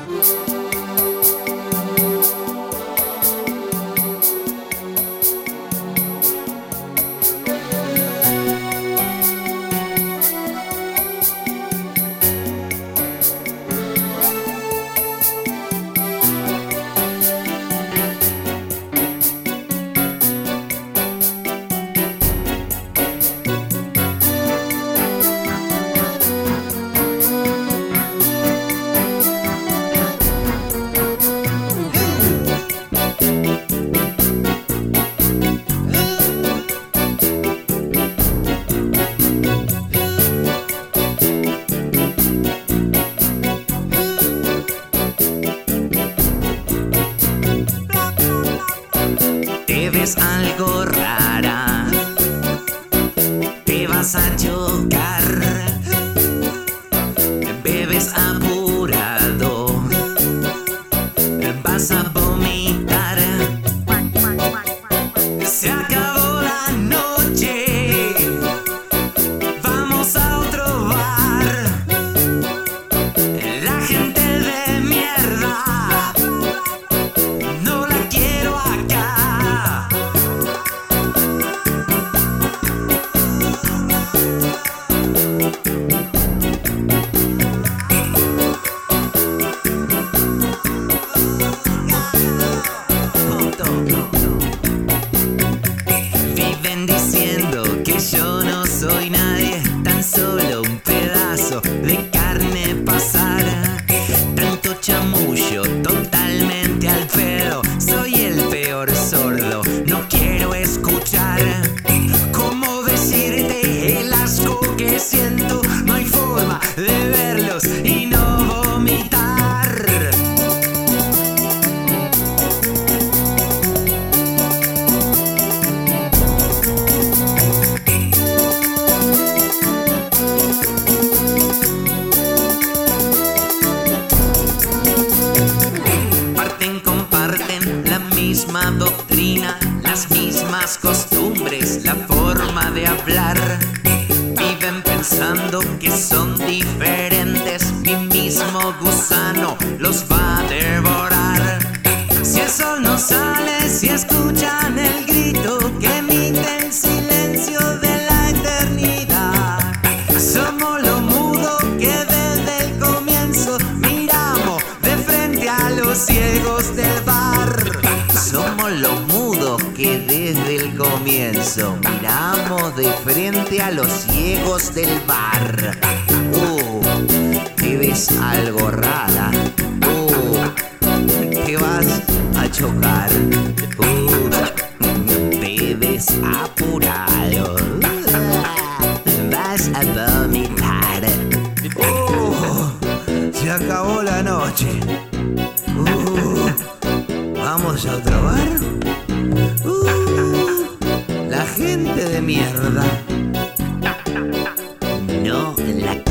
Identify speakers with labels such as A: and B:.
A: Te ves algo rara, te vas a chocar, bebes apurado, vas a vomitar. Se acabó la noche, vamos a otro bar. La gente de mierda, no la quiero acá. Viven diciendo que yo no soy nadie, tan solo un pedazo de carne pasada. Tanto chamullo, totalmente al pedo. Soy el peor sordo, no quiero escuchar. ¿Cómo decirte el asco que siento? No hay forma de verlos y no vomitar. Comparten la misma doctrina, las mismas costumbres, la forma de hablar. Viven pensando que son diferentes, mi mismo gusano los va a devorar. Si el sol no sale, si escuchan el grito que emite el silencio de la eternidad, somos lo mudo que desde el comienzo miramos de frente a los ciegos del bar. Somos los mudos que desde el comienzo miramos de frente a los ciegos del bar. Te ves algo rara. Te vas a chocar. Te ves apurado. Vas a vomitar. Se acabó la noche. ¿Vamos a otro bar? La gente de mierda, no la